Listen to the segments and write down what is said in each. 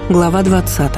Глава 20.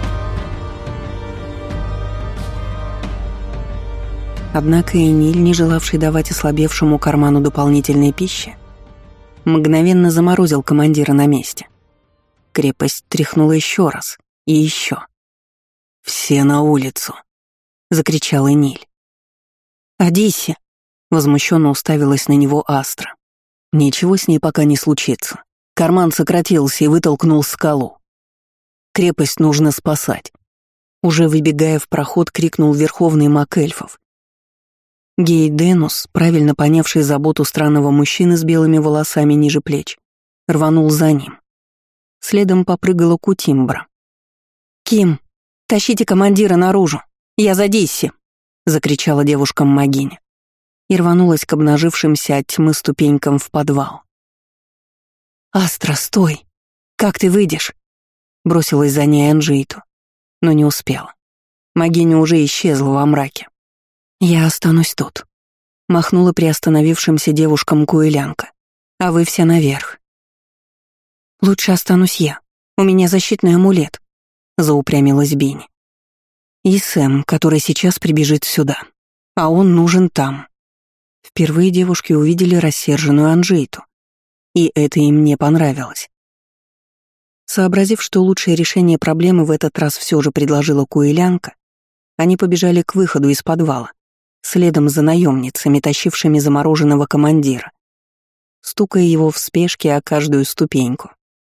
Однако Эниль, не желавший давать ослабевшему карману дополнительной пищи, мгновенно заморозил командира на месте. Крепость тряхнула еще раз и еще. «Все на улицу!» — закричал Эниль. «Одиссе!» — возмущенно уставилась на него Астра. «Ничего с ней пока не случится. Карман сократился и вытолкнул скалу. Крепость нужно спасать!» Уже выбегая в проход, крикнул верховный маг эльфов. Гейденус, правильно понявший заботу странного мужчины с белыми волосами ниже плеч, рванул за ним. Следом попрыгала Кутимбра. «Ким, тащите командира наружу! Я за Дисси!» — закричала девушкам-магиня и рванулась к обнажившимся от тьмы ступенькам в подвал. «Астра, стой! Как ты выйдешь?» — бросилась за ней Анжейту, но не успела. Магиня уже исчезла во мраке. «Я останусь тут», — махнула приостановившимся девушкам Куэлянка. «А вы все наверх». «Лучше останусь я. У меня защитный амулет», — заупрямилась Бини. «И Сэм, который сейчас прибежит сюда. А он нужен там». Впервые девушки увидели рассерженную Анжейту, и это им не понравилось. Сообразив, что лучшее решение проблемы в этот раз все же предложила Куэлянка, они побежали к выходу из подвала, следом за наемницами, тащившими замороженного командира, стукая его в спешке о каждую ступеньку.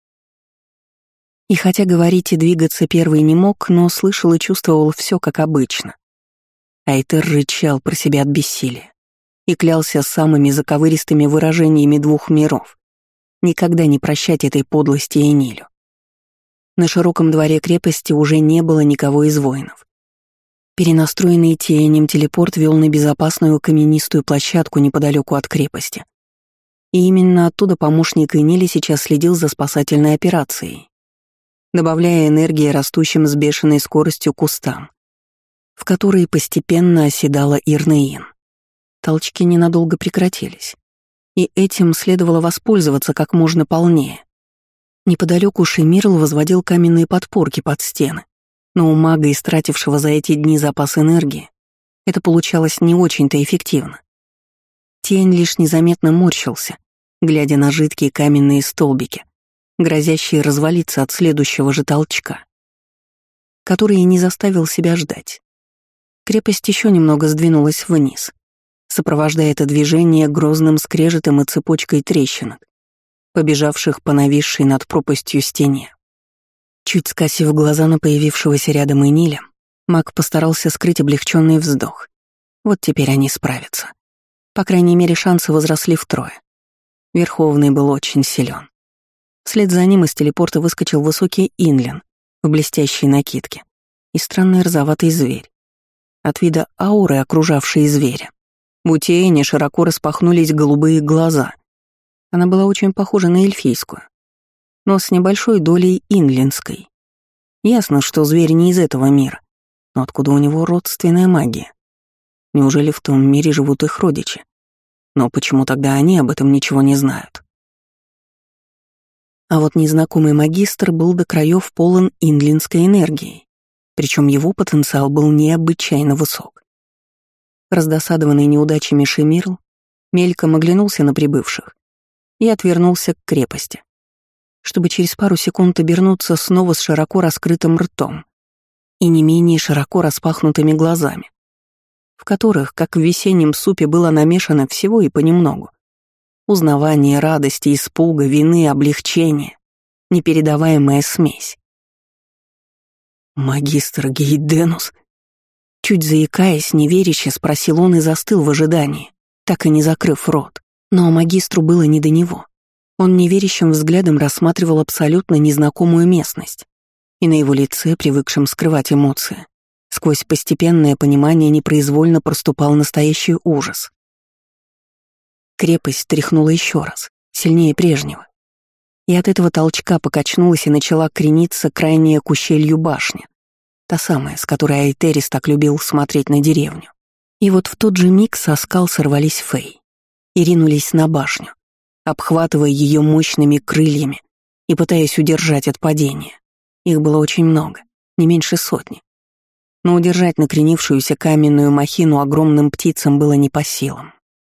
И хотя говорить и двигаться первый не мог, но слышал и чувствовал все как обычно. Айтер рычал про себя от бессилия и клялся самыми заковыристыми выражениями двух миров никогда не прощать этой подлости Энилю. На широком дворе крепости уже не было никого из воинов. Перенастроенный тенем телепорт вел на безопасную каменистую площадку неподалеку от крепости. И именно оттуда помощник Энили сейчас следил за спасательной операцией, добавляя энергии растущим с бешеной скоростью кустам, в которые постепенно оседала Ирнеин. Толчки ненадолго прекратились, и этим следовало воспользоваться как можно полнее. Неподалеку Шемирл возводил каменные подпорки под стены, но у мага, истратившего за эти дни запас энергии, это получалось не очень-то эффективно. Тень лишь незаметно морщился, глядя на жидкие каменные столбики, грозящие развалиться от следующего же толчка, который и не заставил себя ждать. Крепость еще немного сдвинулась вниз, сопровождая это движение грозным скрежетом и цепочкой трещинок, побежавших по нависшей над пропастью стене. Чуть скосив глаза на появившегося рядом Эниля, маг постарался скрыть облегченный вздох. Вот теперь они справятся. По крайней мере, шансы возросли втрое. Верховный был очень силен. Вслед за ним из телепорта выскочил высокий инлин в блестящей накидке и странный розоватый зверь. От вида ауры, окружавшей зверя, у Тиэни широко распахнулись голубые глаза. Она была очень похожа на эльфийскую, но с небольшой долей инлинской. Ясно, что зверь не из этого мира, но откуда у него родственная магия? Неужели в том мире живут их родичи? Но почему тогда они об этом ничего не знают? А вот незнакомый магистр был до краев полон инлинской энергией, причем его потенциал был необычайно высок. Раздосадованный неудачами Шемирл мельком оглянулся на прибывших и отвернулся к крепости, чтобы через пару секунд обернуться снова с широко раскрытым ртом и не менее широко распахнутыми глазами, в которых, как в весеннем супе, было намешано всего и понемногу. Узнавание, радости, испуга, вины, облегчения, непередаваемая смесь. «Магистр Гейденус?» Чуть заикаясь, неверяще спросил он и застыл в ожидании, так и не закрыв рот. Но магистру было не до него. Он неверящим взглядом рассматривал абсолютно незнакомую местность, и на его лице, привыкшем скрывать эмоции, сквозь постепенное понимание непроизвольно проступал настоящий ужас. Крепость тряхнула еще раз, сильнее прежнего, и от этого толчка покачнулась и начала крениться крайняя к ущелью башня, та самая, с которой Айтерис так любил смотреть на деревню. И вот в тот же миг со скал сорвались Фей и ринулись на башню, обхватывая ее мощными крыльями и пытаясь удержать от падения. Их было очень много, не меньше сотни. Но удержать накренившуюся каменную махину огромным птицам было не по силам.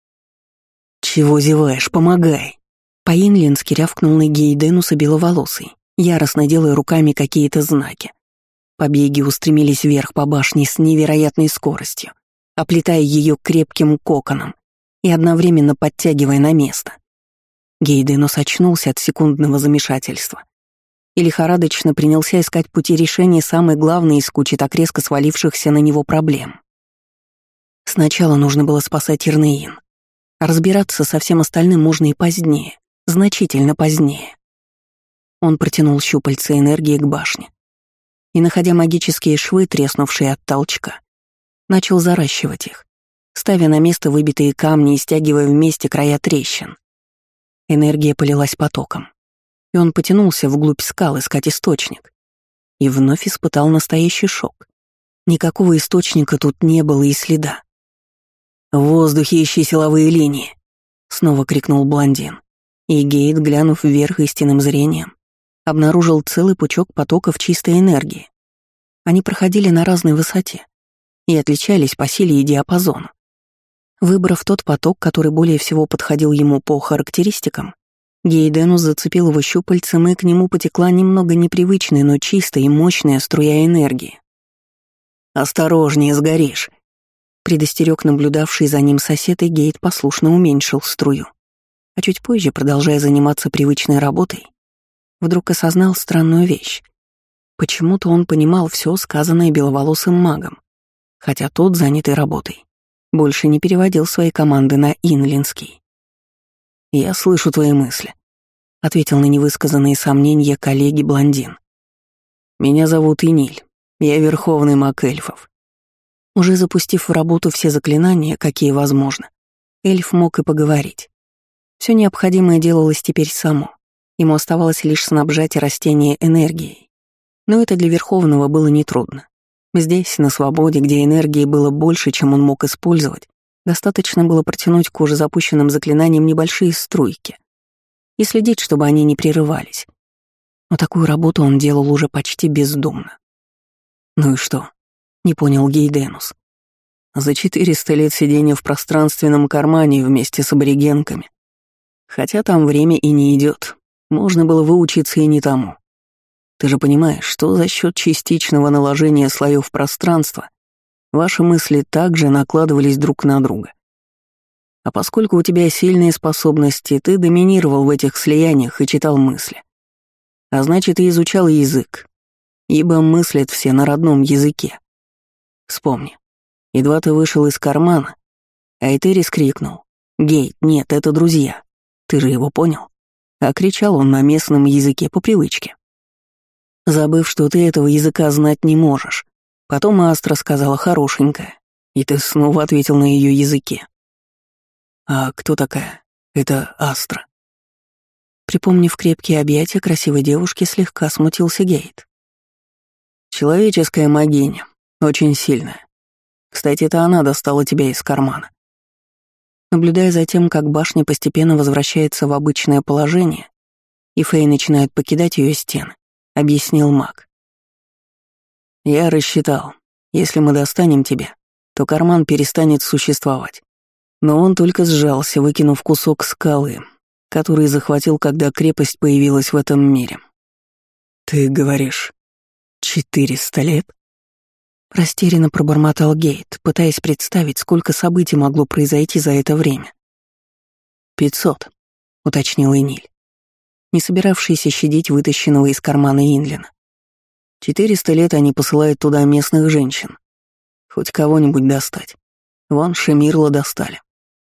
«Чего зеваешь? Помогай!» По-инлински рявкнул на Гейденуса беловолосый, яростно делая руками какие-то знаки. Побеги устремились вверх по башне с невероятной скоростью, оплетая ее крепким коконом и одновременно подтягивая на место. Гейденус очнулся от секундного замешательства и лихорадочно принялся искать пути решения самой главной из кучи так резко свалившихся на него проблем. Сначала нужно было спасать Ирнеин, а разбираться со всем остальным можно и позднее, значительно позднее. Он протянул щупальца энергии к башне и, находя магические швы, треснувшие от толчка, начал заращивать их, ставя на место выбитые камни и стягивая вместе края трещин. Энергия полилась потоком, и он потянулся вглубь скал искать источник. И вновь испытал настоящий шок. Никакого источника тут не было и следа. «В воздухе ищи силовые линии!» — снова крикнул блондин. И Гейт, глянув вверх истинным зрением, обнаружил целый пучок потоков чистой энергии. Они проходили на разной высоте и отличались по силе и диапазону. Выбрав тот поток, который более всего подходил ему по характеристикам, Гейденус зацепил его щупальцем, и к нему потекла немного непривычная, но чистая и мощная струя энергии. «Осторожнее, сгоришь!» Предостерег наблюдавший за ним сосед, и Гейт послушно уменьшил струю. А чуть позже, продолжая заниматься привычной работой, вдруг осознал странную вещь. Почему-то он понимал все сказанное беловолосым магом, хотя тот, занятый работой, больше не переводил свои команды на инлинский. «Я слышу твои мысли», — ответил на невысказанные сомнения коллеги-блондин. «Меня зовут Иниль, я верховный маг эльфов». Уже запустив в работу все заклинания, какие возможно, эльф мог и поговорить. Все необходимое делалось теперь само, ему оставалось лишь снабжать растения энергией. Но это для верховного было нетрудно. Здесь, на свободе, где энергии было больше, чем он мог использовать, достаточно было протянуть к уже запущенным заклинаниям небольшие струйки и следить, чтобы они не прерывались. Но такую работу он делал уже почти бездумно. «Ну и что?» — не понял Гейденус. «За 400 лет сидения в пространственном кармане вместе с аборигенками. Хотя там время и не идет, можно было выучиться и не тому. Ты же понимаешь, что за счет частичного наложения слоев пространства ваши мысли также накладывались друг на друга. А поскольку у тебя сильные способности, ты доминировал в этих слияниях и читал мысли. А значит, и изучал язык, ибо мыслят все на родном языке. Вспомни, едва ты вышел из кармана, Айтерис крикнул: «Гейт, нет, это друзья. Ты же его понял?» А кричал он на местном языке по привычке. Забыв, что ты этого языка знать не можешь. Потом Астра сказала «хорошенькая», и ты снова ответил на ее языке. «А кто такая? Это Астра?» Припомнив крепкие объятия красивой девушки, слегка смутился Гейт. «Человеческая могиня, очень сильная. Кстати, это она достала тебя из кармана». Наблюдая за тем, как башня постепенно возвращается в обычное положение, и Фэй начинает покидать ее стены, объяснил маг. «Я рассчитал, если мы достанем тебя, то карман перестанет существовать. Но он только сжался, выкинув кусок скалы, который захватил, когда крепость появилась в этом мире. Ты говоришь, 400 лет?» Растерянно пробормотал Гейт, пытаясь представить, сколько событий могло произойти за это время. 500, уточнил Эниль, не собиравшийся щадить вытащенного из кармана Инлина. 400 лет они посылают туда местных женщин. Хоть кого-нибудь достать. Вон Шемирла достали.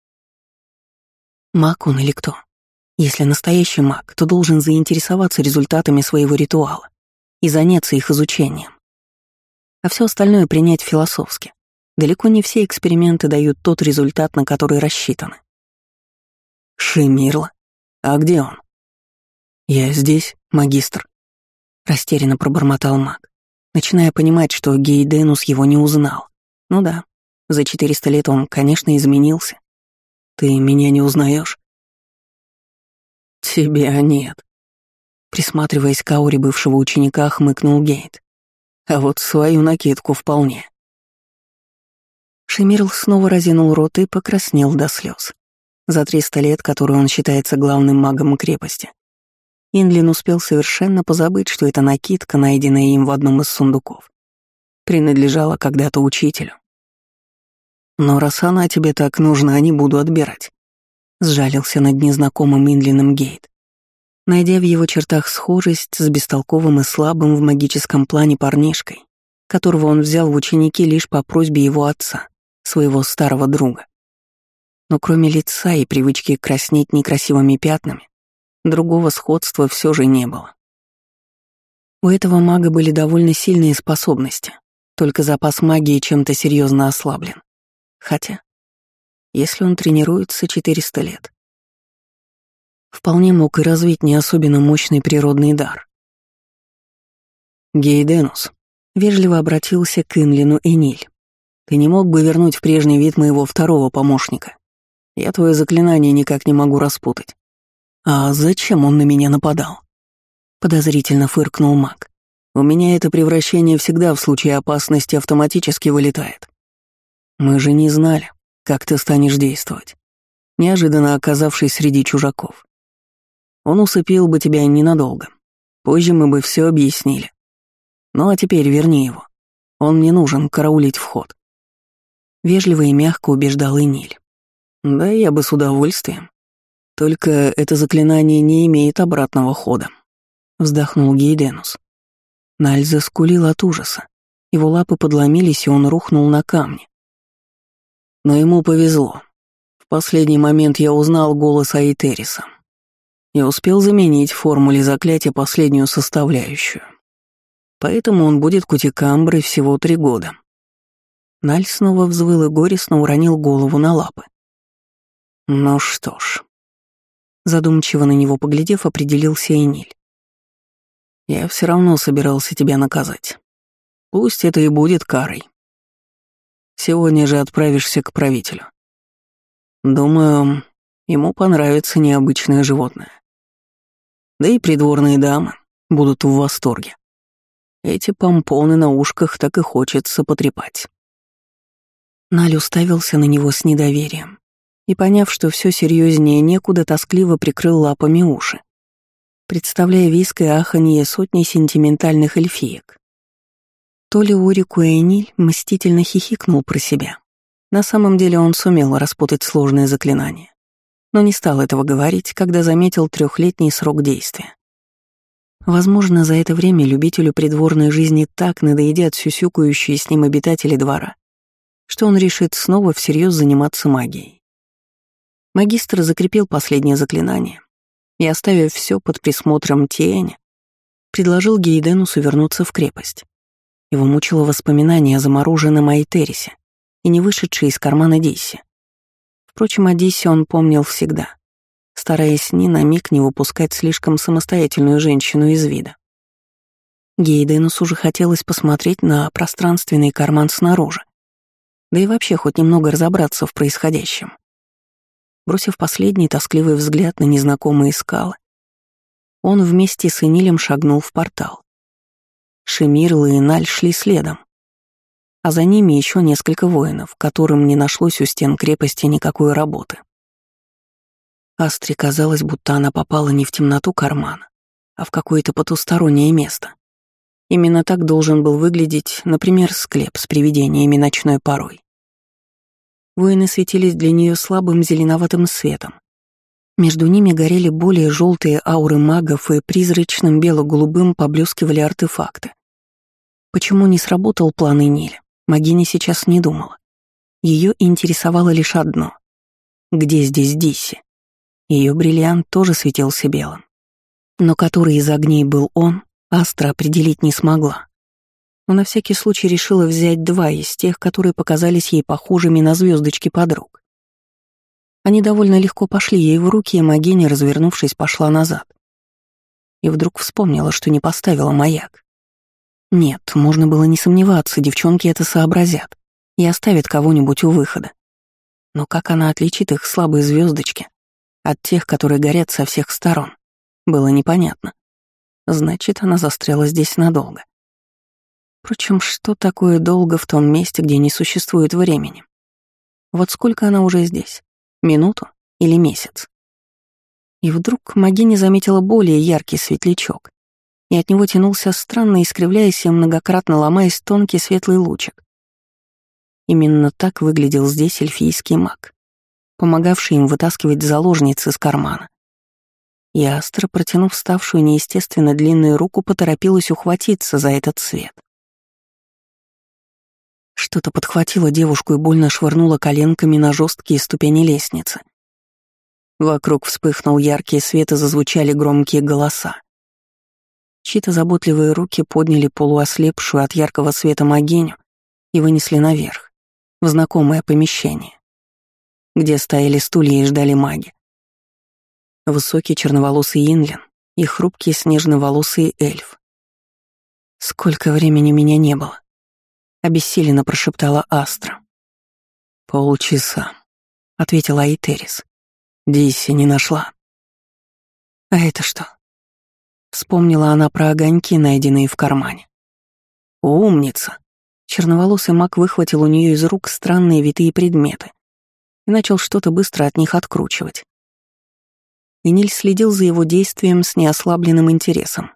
Маг он или кто? Если настоящий маг, то должен заинтересоваться результатами своего ритуала и заняться их изучением. А все остальное принять философски. Далеко не все эксперименты дают тот результат, на который рассчитаны. Шемирла? А где он? Я здесь, магистр. Растерянно пробормотал маг, начиная понимать, что Гейденус его не узнал. Ну да, за 400 лет он, конечно, изменился. Ты меня не узнаешь? Тебя нет. Присматриваясь к ауре бывшего ученика, хмыкнул Гейт. А вот свою накидку вполне. Шемирл снова разинул рот и покраснел до слез. За 300 лет, которые он считается главным магом крепости, Инлин успел совершенно позабыть, что эта накидка, найденная им в одном из сундуков, принадлежала когда-то учителю. «Но раз она тебе так нужна, не буду отбирать», — сжалился над незнакомым Инлином Гейт, найдя в его чертах схожесть с бестолковым и слабым в магическом плане парнишкой, которого он взял в ученики лишь по просьбе его отца, своего старого друга. Но кроме лица и привычки краснеть некрасивыми пятнами, другого сходства все же не было. У этого мага были довольно сильные способности, только запас магии чем-то серьезно ослаблен. Хотя, если он тренируется 400 лет, вполне мог и развить не особенно мощный природный дар. «Гейденус», — вежливо обратился к Инлину Эниль, — «ты не мог бы вернуть в прежний вид моего второго помощника? Я твое заклинание никак не могу распутать». «А зачем он на меня нападал?» — подозрительно фыркнул маг. «У меня это превращение всегда в случае опасности автоматически вылетает. Мы же не знали, как ты станешь действовать, неожиданно оказавшись среди чужаков. Он усыпил бы тебя ненадолго. Позже мы бы все объяснили. Ну а теперь верни его. Он мне нужен караулить вход». Вежливо и мягко убеждал Эниль. «Да, я бы с удовольствием. Только это заклинание не имеет обратного хода», — вздохнул Гейденус. Наль заскулил от ужаса. Его лапы подломились, и он рухнул на камни. Но ему повезло. В последний момент я узнал голос Аэтериса и успел заменить в формуле заклятия последнюю составляющую. Поэтому он будет кутикамброй всего 3 года. Наль снова взвыл и горестно уронил голову на лапы. «Ну что ж», — задумчиво на него поглядев, определился Эниль. «Я все равно собирался тебя наказать. Пусть это и будет карой. Сегодня же отправишься к правителю. Думаю, ему понравится необычное животное. Да и придворные дамы будут в восторге. Эти помпоны на ушках так и хочется потрепать». Наль уставился на него с недоверием и, поняв, что все серьезнее некуда, тоскливо прикрыл лапами уши, представляя виск и аханье сотни сентиментальных эльфиек. То ли Орику Эниль мстительно хихикнул про себя. На самом деле он сумел распутать сложное заклинание, но не стал этого говорить, когда заметил 3-летний срок действия. Возможно, за это время любителю придворной жизни так надоедят сюсюкающие с ним обитатели двора, что он решит снова всерьез заниматься магией. Магистр закрепил последнее заклинание и, оставив все под присмотром Тиэня, предложил Гейденусу вернуться в крепость. Его мучило воспоминание о замороженном Аэтерисе и не вышедшей из кармана Диссе. Впрочем, о Диссе он помнил всегда, стараясь ни на миг не выпускать слишком самостоятельную женщину из вида. Гейденусу уже хотелось посмотреть на пространственный карман снаружи, да и вообще хоть немного разобраться в происходящем. Бросив последний тоскливый взгляд на незнакомые скалы, он вместе с Энилем шагнул в портал. Шемирл и Наль шли следом, а за ними еще несколько воинов, которым не нашлось у стен крепости никакой работы. Астре казалось, будто она попала не в темноту кармана, а в какое-то потустороннее место. Именно так должен был выглядеть, например, склеп с привидениями ночной порой. Воины светились для нее слабым зеленоватым светом. Между ними горели более желтые ауры магов, и призрачным бело-голубым поблескивали артефакты. Почему не сработал план Эниль, Магиня сейчас не думала. Ее интересовало лишь одно — где здесь Дисси? Ее бриллиант тоже светился белым. Но который из огней был он, Астра определить не смогла. Но на всякий случай решила взять 2 из тех, которые показались ей похожими на звездочки подруг. Они довольно легко пошли ей в руки, и Магиня, развернувшись, пошла назад. И вдруг вспомнила, что не поставила маяк. Нет, можно было не сомневаться, девчонки это сообразят и оставят кого-нибудь у выхода. Но как она отличит их слабые звездочки от тех, которые горят со всех сторон, было непонятно. Значит, она застряла здесь надолго. Впрочем, что такое долго в том месте, где не существует времени? Вот сколько она уже здесь? Минуту или месяц? И вдруг Магиня заметила более яркий светлячок, и от него тянулся странно искривляясь и многократно ломаясь тонкий светлый лучик. Именно так выглядел здесь эльфийский маг, помогавший им вытаскивать заложниц из кармана. И Астра, протянув ставшую неестественно длинную руку, поторопилась ухватиться за этот свет. Что-то подхватило девушку и больно швырнуло коленками на жесткие ступени лестницы. Вокруг вспыхнул яркий свет и зазвучали громкие голоса. Чьи-то заботливые руки подняли полуослепшую от яркого света Магиню и вынесли наверх, в знакомое помещение, где стояли стулья и ждали маги. Высокий черноволосый инлин и хрупкий снежноволосый эльф. «Сколько времени меня не было?» — обессиленно прошептала Астра. «Полчаса», — ответила Айтерис. «Дисси не нашла». «А это что?» Вспомнила она про огоньки, найденные в кармане. «Умница!» Черноволосый маг выхватил у нее из рук странные витые предметы и начал что-то быстро от них откручивать. Эниль следил за его действием с неослабленным интересом.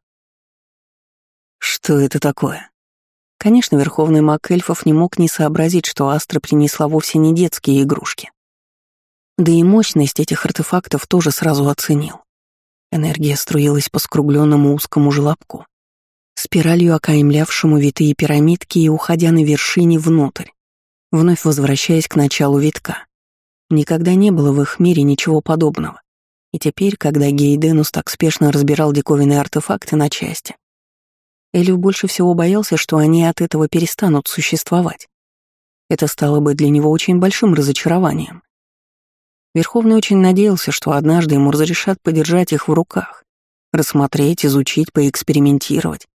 «Что это такое?» Конечно, верховный маг эльфов не мог не сообразить, что Астра принесла вовсе не детские игрушки. Да и мощность этих артефактов тоже сразу оценил. Энергия струилась по скругленному узкому желобку, спиралью окаймлявшему витые пирамидки и уходя на вершине внутрь, вновь возвращаясь к началу витка. Никогда не было в их мире ничего подобного. И теперь, когда Гейденус так спешно разбирал диковинные артефакты на части, Эльф больше всего боялся, что они от этого перестанут существовать. Это стало бы для него очень большим разочарованием. Верховный очень надеялся, что однажды ему разрешат подержать их в руках, рассмотреть, изучить, поэкспериментировать.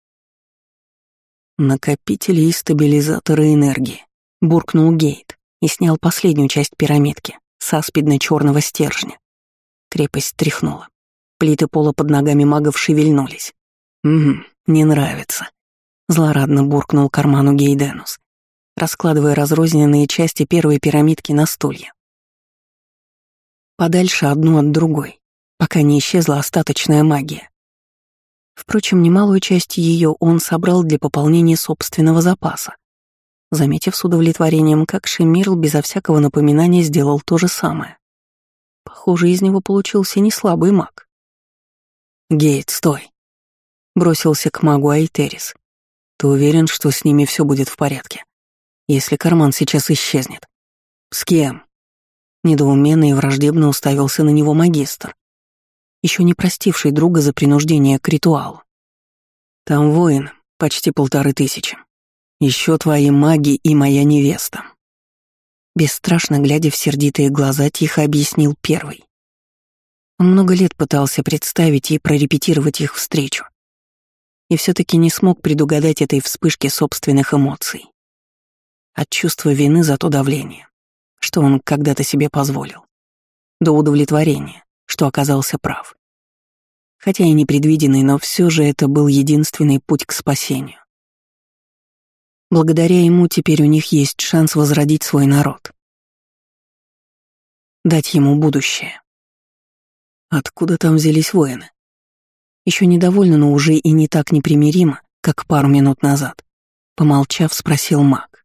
«Накопители и стабилизаторы энергии», — буркнул Гейт и снял последнюю часть пирамидки с аспидно-черного стержня. Крепость тряхнула. Плиты пола под ногами магов шевельнулись. Не нравится», — злорадно буркнул карману Гейденус, раскладывая разрозненные части первой пирамидки на стулья. Подальше одну от другой, пока не исчезла остаточная магия. Впрочем, немалую часть ее он собрал для пополнения собственного запаса, заметив с удовлетворением, как Шемирл безо всякого напоминания сделал то же самое. Похоже, из него получился неслабый маг. «Гейт, стой!» — бросился к магу Айтерис. «Ты уверен, что с ними все будет в порядке? Если карман сейчас исчезнет?» «С кем?» Недоуменно и враждебно уставился на него магистр, еще не простивший друга за принуждение к ритуалу. «Там воин, почти 1500. Еще твои маги и моя невеста». Бесстрашно глядя в сердитые глаза, тихо объяснил первый. Он много лет пытался представить и прорепетировать их встречу, и все-таки не смог предугадать этой вспышки собственных эмоций. От чувства вины за то давление, что он когда-то себе позволил, до удовлетворения, что оказался прав. Хотя и непредвиденный, но все же это был единственный путь к спасению. Благодаря ему теперь у них есть шанс возродить свой народ. Дать ему будущее. Откуда там взялись воины? Еще недовольно, но уже и не так непримиримо, как пару минут назад, помолчав, спросил маг.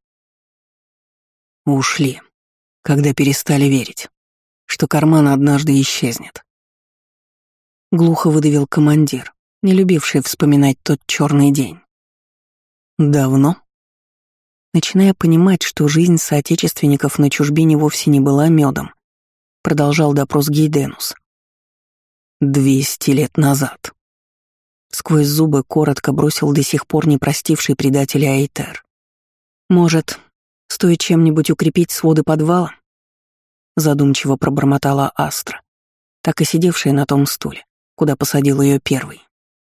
Ушли, когда перестали верить, что карман однажды исчезнет. Глухо выдавил командир, не любивший вспоминать тот черный день. Давно? Начиная понимать, что жизнь соотечественников на чужбине вовсе не была медом, продолжал допрос Гейденус. 200 лет назад. Сквозь зубы коротко бросил до сих пор не простивший предателя Айтер. Может, стоит чем-нибудь укрепить своды подвала? Задумчиво пробормотала Астра, так и сидевшая на том стуле, куда посадил ее первый.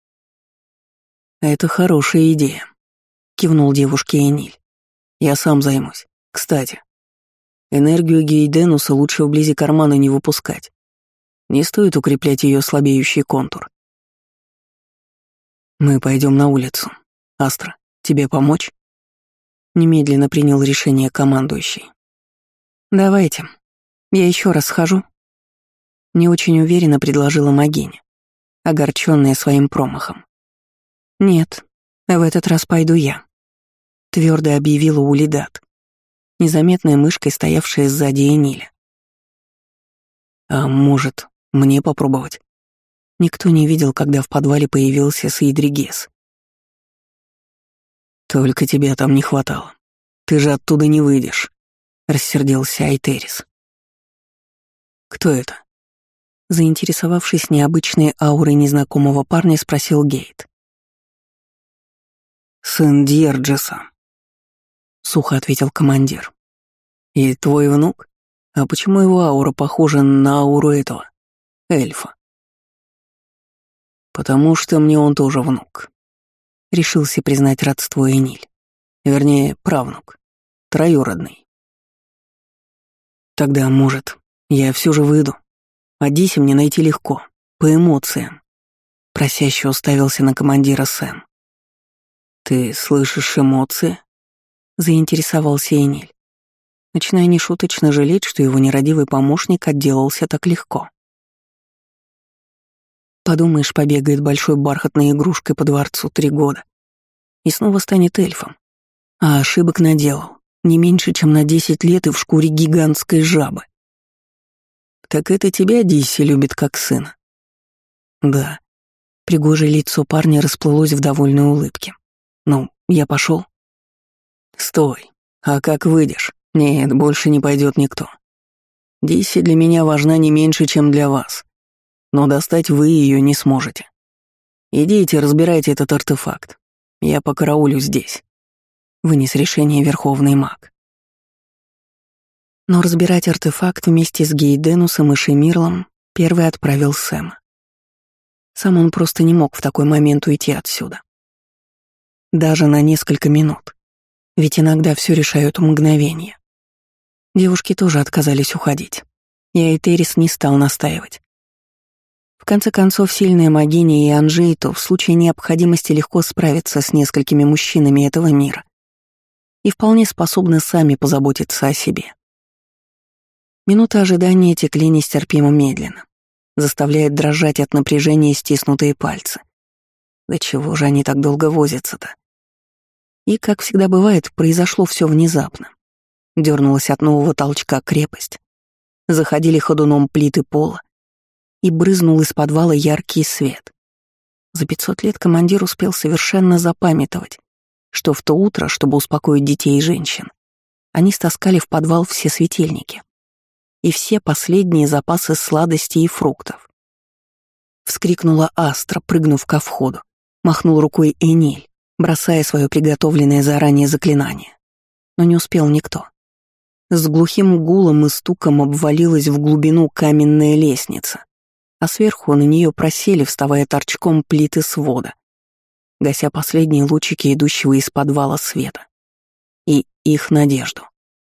«Это хорошая идея», — кивнул девушке Эниль. «Я сам займусь. Кстати, энергию Гейденуса лучше вблизи кармана не выпускать. Не стоит укреплять ее слабеющий контур. Мы пойдем на улицу. Астра, тебе помочь? Немедленно принял решение командующий. Давайте. Я еще раз схожу. Не очень уверенно предложила Магиня, огорченная своим промахом. Нет, в этот раз пойду я. Твердо объявила Улидат, незаметной мышкой, стоявшая сзади Эниля. А может, мне попробовать? Никто не видел, когда в подвале появился Сейдригес. «Только тебя там не хватало. Ты же оттуда не выйдешь», — рассердился Айтерис. «Кто это?» Заинтересовавшись необычной аурой незнакомого парня, спросил Гейт. «Сын Дьерджеса», — сухо ответил командир. «И твой внук? А почему его аура похожа на ауру этого эльфа?» «Потому что мне он тоже внук», — решился признать родство Эниль. Вернее, правнук, троюродный. «Тогда, может, я все же выйду. А Дисе мне найти легко, по эмоциям», — просяще уставился на командира Сэм. «Ты слышишь эмоции?» — заинтересовался Эниль, начиная нешуточно жалеть, что его нерадивый помощник отделался так легко. Подумаешь, побегает большой бархатной игрушкой по дворцу 3 года и снова станет эльфом. А ошибок наделал не меньше, чем на 10 лет и в шкуре гигантской жабы. Так это тебя Дисси любит как сына? Да. Пригожее лицо парня расплылось в довольной улыбке. Ну, я пошел. Стой. А как выйдешь? Нет, больше не пойдет никто. Дисси для меня важна не меньше, чем для вас. Но достать вы ее не сможете. Идите, разбирайте этот артефакт. Я покараулю здесь. Вынес решение верховный маг. Но разбирать артефакт вместе с Гейденусом и Шемирлом первый отправил Сэма. Сам он просто не мог в такой момент уйти отсюда. Даже на несколько минут. Ведь иногда все решают мгновения. Девушки тоже отказались уходить. И Айтерис не стал настаивать. В конце концов, сильная Магиня и Анжейту в случае необходимости легко справятся с несколькими мужчинами этого мира и вполне способны сами позаботиться о себе. Минуты ожидания текли нестерпимо медленно, заставляя дрожать от напряжения стиснутые пальцы. Да чего же они так долго возятся-то? И, как всегда бывает, произошло все внезапно. Дёрнулась от нового толчка крепость, заходили ходуном плиты пола, и брызнул из подвала яркий свет. За 500 лет командир успел совершенно запамятовать, что в то утро, чтобы успокоить детей и женщин, они стаскали в подвал все светильники и все последние запасы сладостей и фруктов. Вскрикнула Астра, прыгнув ко входу, махнул рукой Эниль, бросая свое приготовленное заранее заклинание. Но не успел никто. С глухим гулом и стуком обвалилась в глубину каменная лестница, а сверху на нее просели, вставая торчком, плиты свода, гася последние лучики идущего из подвала света и их надежду.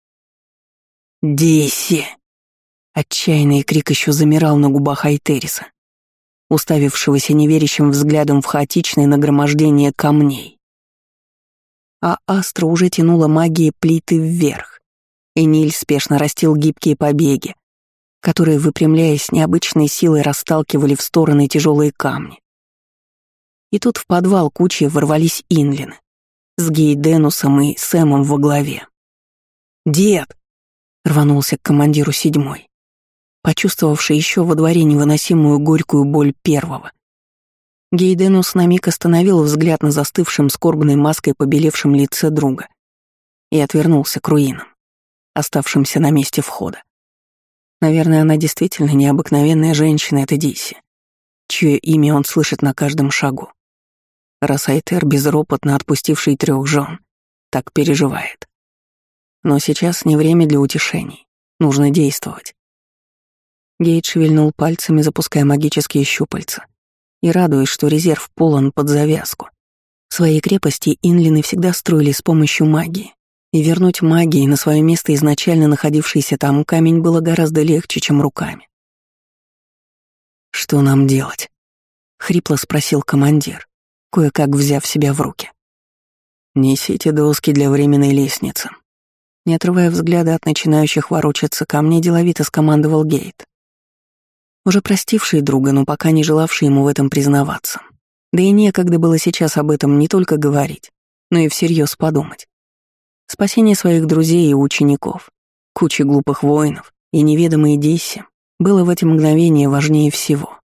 «Дисси!» Отчаянный крик еще замирал на губах Айтериса, уставившегося неверящим взглядом в хаотичное нагромождение камней. А Астра уже тянула магией плиты вверх, и Ниль спешно растил гибкие побеги, которые, выпрямляясь, необычной силой расталкивали в стороны тяжелые камни. И тут в подвал кучей ворвались инлины с Гейденусом и Сэмом во главе. «Дед!» — рванулся к командиру 7-й, почувствовавший еще во дворе невыносимую горькую боль первого. Гейденус на миг остановил взгляд на застывшем скорбной маской побелевшем лице друга и отвернулся к руинам, оставшимся на месте входа. Наверное, она действительно необыкновенная женщина, эта Дисси, чье имя он слышит на каждом шагу. Раз Айтер, безропотно отпустивший 3 жен, так переживает. Но сейчас не время для утешений, нужно действовать. Гейт шевельнул пальцами, запуская магические щупальца, и радуясь, что резерв полон под завязку. Свои крепости инлины всегда строили с помощью магии, и вернуть магии на свое место изначально находившийся там камень было гораздо легче, чем руками. «Что нам делать?» — хрипло спросил командир, кое-как взяв себя в руки. «Несите доски для временной лестницы». Не отрывая взгляда от начинающих ворочаться камней, деловито скомандовал Гейт. Уже простивший друга, но пока не желавший ему в этом признаваться. Да и некогда было сейчас об этом не только говорить, но и всерьез подумать. Спасение своих друзей и учеников, кучи глупых воинов и неведомые Дисси было в эти мгновения важнее всего.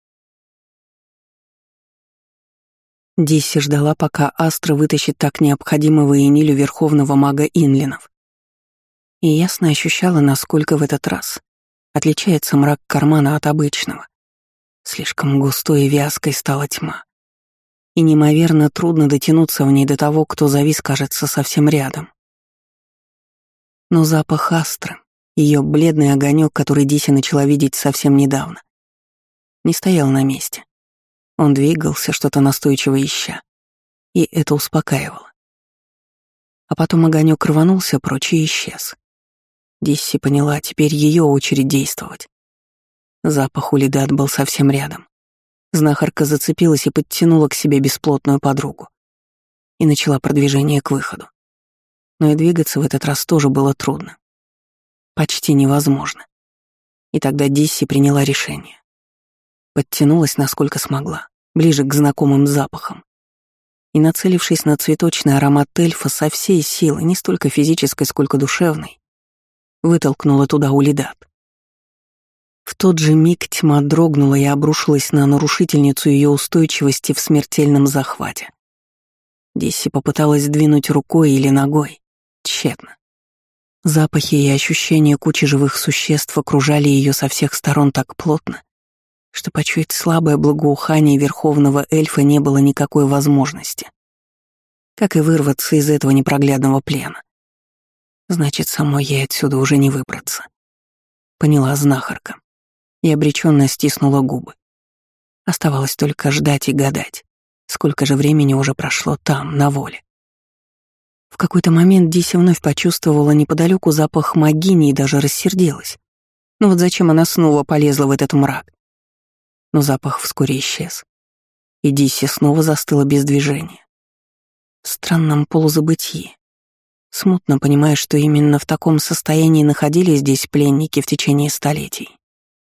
Дисси ждала, пока Астра вытащит так необходимого Энилю верховного мага Инлинов. И ясно ощущала, насколько в этот раз отличается мрак кармана от обычного. Слишком густой и вязкой стала тьма. И неимоверно трудно дотянуться в ней до того, кто завис, кажется, совсем рядом. Но запах Астры, ее бледный огонек, который Дисси начала видеть совсем недавно, не стоял на месте. Он двигался, что-то настойчиво ища, и это успокаивало. А потом огонек рванулся прочь и исчез. Дисси поняла, теперь ее очередь действовать. Запах Улидат был совсем рядом. Знахарка зацепилась и подтянула к себе бесплотную подругу. И начала продвижение к выходу. Но и двигаться в этот раз тоже было трудно. Почти невозможно. И тогда Дисси приняла решение. Подтянулась, насколько смогла, ближе к знакомым запахам. И, нацелившись на цветочный аромат эльфа со всей силы, не столько физической, сколько душевной, вытолкнула туда Улидат. В тот же миг тьма дрогнула и обрушилась на нарушительницу ее устойчивости в смертельном захвате. Дисси попыталась двинуть рукой или ногой. Тщетно. Запахи и ощущения кучи живых существ окружали ее со всех сторон так плотно, что почуять слабое благоухание верховного эльфа не было никакой возможности. Как и вырваться из этого непроглядного плена. Значит, самой ей отсюда уже не выбраться. Поняла знахарка и обреченно стиснула губы. Оставалось только ждать и гадать, сколько же времени уже прошло там, на воле. В какой-то момент Дисси вновь почувствовала неподалеку запах магини и даже рассердилась. Ну вот зачем она снова полезла в этот мрак? Но запах вскоре исчез, и Дисси снова застыла без движения. В странном полузабытии, смутно понимая, что именно в таком состоянии находились здесь пленники в течение столетий.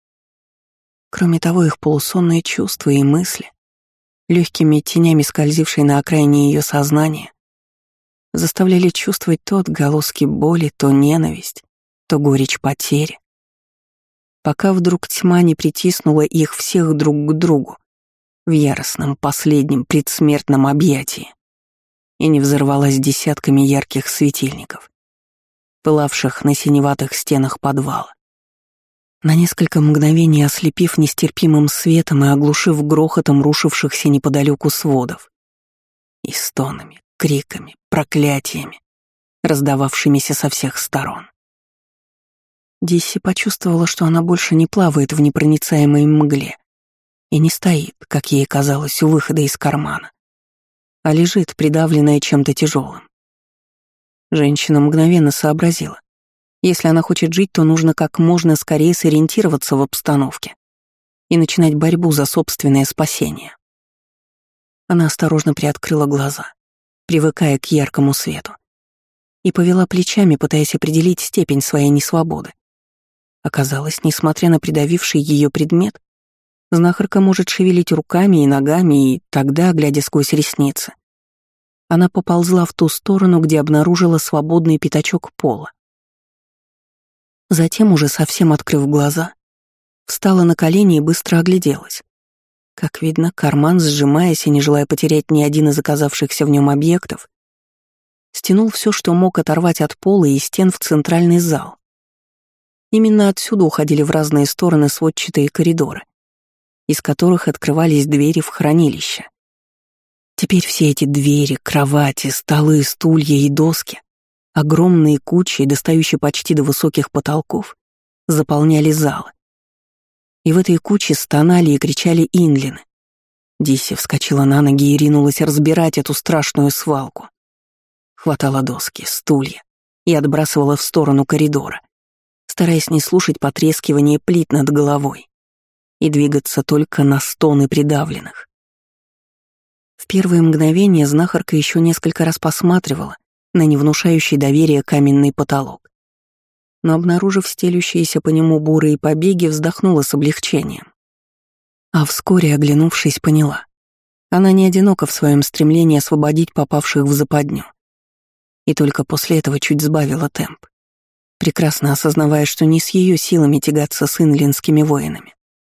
Кроме того, их полусонные чувства и мысли, легкими тенями скользившие на окраине ее сознания, заставляли чувствовать то отголоски боли, то ненависть, то горечь потери. Пока вдруг тьма не притиснула их всех друг к другу в яростном последнем предсмертном объятии и не взорвалась десятками ярких светильников, пылавших на синеватых стенах подвала. На несколько мгновений ослепив нестерпимым светом и оглушив грохотом рушившихся неподалеку сводов. И стонами, криками, проклятиями, раздававшимися со всех сторон. Дисси почувствовала, что она больше не плавает в непроницаемой мгле и не стоит, как ей казалось, у выхода из кармана, а лежит, придавленная чем-то тяжелым. Женщина мгновенно сообразила. Если она хочет жить, то нужно как можно скорее сориентироваться в обстановке и начинать борьбу за собственное спасение. Она осторожно приоткрыла глаза, привыкая к яркому свету, и повела плечами, пытаясь определить степень своей несвободы. Оказалось, несмотря на придавивший ее предмет, знахарка может шевелить руками и ногами, и тогда, глядя сквозь ресницы, она поползла в ту сторону, где обнаружила свободный пятачок пола. Затем, уже совсем открыв глаза, встала на колени и быстро огляделась. Как видно, карман, сжимаясь и не желая потерять ни один из оказавшихся в нем объектов, стянул все, что мог оторвать от пола и стен в центральный зал. Именно отсюда уходили в разные стороны сводчатые коридоры, из которых открывались двери в хранилище. Теперь все эти двери, кровати, столы, стулья и доски, огромные кучи, достающие почти до высоких потолков, заполняли залы. И в этой куче стонали и кричали инлины. Дисси вскочила на ноги и ринулась разбирать эту страшную свалку. Хватала доски, стулья и отбрасывала в сторону коридора, стараясь не слушать потрескивание плит над головой и двигаться только на стоны придавленных. В первые мгновения знахарка еще несколько раз посматривала на невнушающий доверие каменный потолок, но, обнаружив стелющиеся по нему бурые побеги, вздохнула с облегчением. А вскоре, оглянувшись, поняла. Она не одинока в своем стремлении освободить попавших в западню. И только после этого чуть сбавила темп, прекрасно осознавая, что не с ее силами тягаться с инлинскими воинами.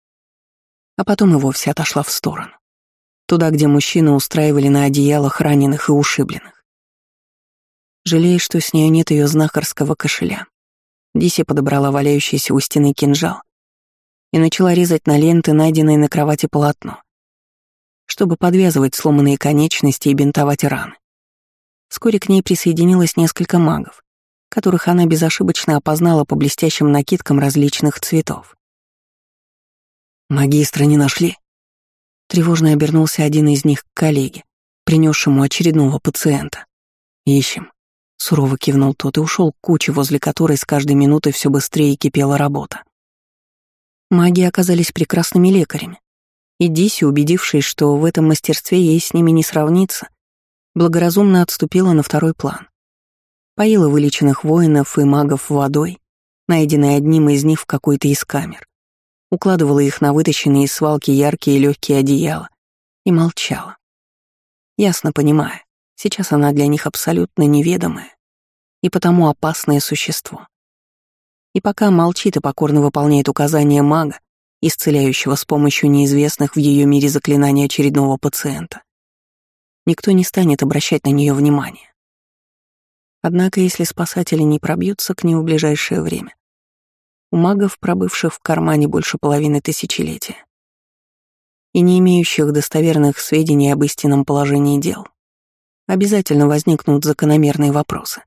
А потом и вовсе отошла в сторону, туда, где мужчины устраивали на одеялах раненых и ушибленных. Жалея, что с нее нет ее знахарского кошеля, Диси подобрала валяющийся у стены кинжал и начала резать на ленты, найденные на кровати, полотно, чтобы подвязывать сломанные конечности и бинтовать раны. Вскоре к ней присоединилось несколько магов, которых она безошибочно опознала по блестящим накидкам различных цветов. «Магистра не нашли?» Тревожно обернулся один из них к коллеге, принесшему очередного пациента. «Ищем», — сурово кивнул тот и ушел к куче, возле которой с каждой минутой все быстрее кипела работа. Маги оказались прекрасными лекарями, и Диси, убедившись, что в этом мастерстве ей с ними не сравнится, благоразумно отступила на второй план. Поила вылеченных воинов и магов водой, найденной одним из них в какой-то из камер, укладывала их на вытащенные из свалки яркие и легкие одеяла и молчала. Ясно понимая, сейчас она для них абсолютно неведомое и потому опасное существо. И пока молчит и покорно выполняет указания мага, исцеляющего с помощью неизвестных в ее мире заклинаний очередного пациента, никто не станет обращать на нее внимания. Однако, если спасатели не пробьются к ней в ближайшее время, у магов, пробывших в кармане больше половины тысячелетия и не имеющих достоверных сведений об истинном положении дел, обязательно возникнут закономерные вопросы.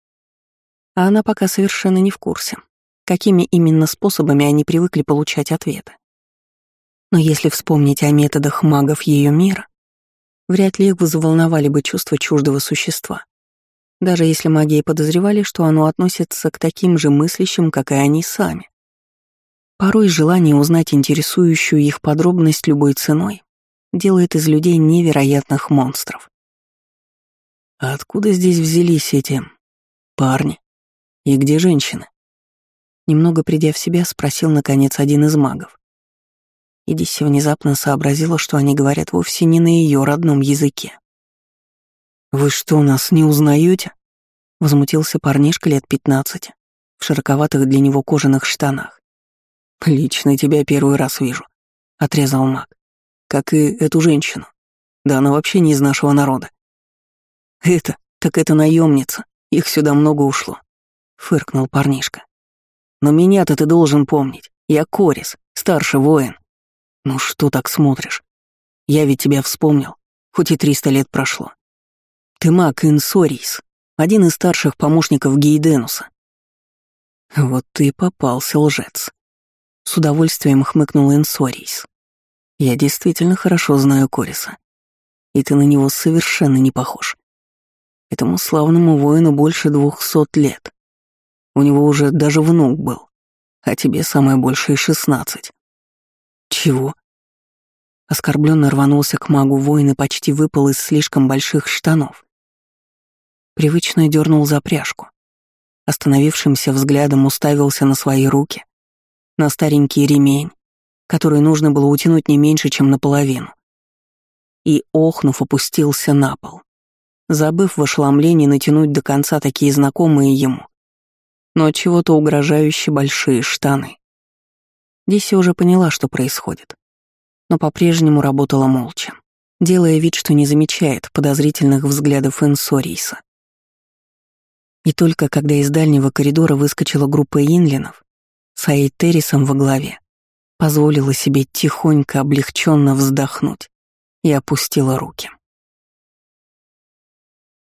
А она пока совершенно не в курсе, какими именно способами они привыкли получать ответы. Но если вспомнить о методах магов ее мира, вряд ли их взволновали бы чувства чуждого существа, даже если маги и подозревали, что оно относится к таким же мыслящим, как и они сами. Порой желание узнать интересующую их подробность любой ценой делает из людей невероятных монстров. А откуда здесь взялись эти парни? И где женщины? Немного придя в себя, спросил, наконец, один из магов. И Диси внезапно сообразила, что они говорят вовсе не на ее родном языке. «Вы что, нас не узнаете? Возмутился парнишка лет 15, в широковатых для него кожаных штанах. «Лично тебя первый раз вижу», — отрезал маг. «Как и эту женщину. Да она вообще не из нашего народа». «Это наемница. Их сюда много ушло», — фыркнул парнишка. «Но меня-то ты должен помнить. Я Корис, старший воин». «Ну что так смотришь? Я ведь тебя вспомнил, хоть и 300 лет прошло. Ты маг Инсорийс, один из старших помощников Гейденуса». «Вот ты и попался, лжец», — с удовольствием хмыкнул Инсорийс. «Я действительно хорошо знаю Кориса, и ты на него совершенно не похож. Этому славному воину больше 200 лет. У него уже даже внук был, а тебе самое большее 16. «Чего?» Оскорбленно рванулся к магу воин и почти выпал из слишком больших штанов. Привычно дернул за пряжку. Остановившимся взглядом уставился на свои руки, на старенький ремень, который нужно было утянуть не меньше, чем наполовину. И, охнув, опустился на пол, забыв в ошеломлении натянуть до конца такие знакомые ему, но от чего-то угрожающе большие штаны. Диси уже поняла, что происходит, но по-прежнему работала молча, делая вид, что не замечает подозрительных взглядов Инсорийса. И только когда из дальнего коридора выскочила группа инлинов с Айтерисом во главе, позволила себе тихонько, облегченно вздохнуть и опустила руки.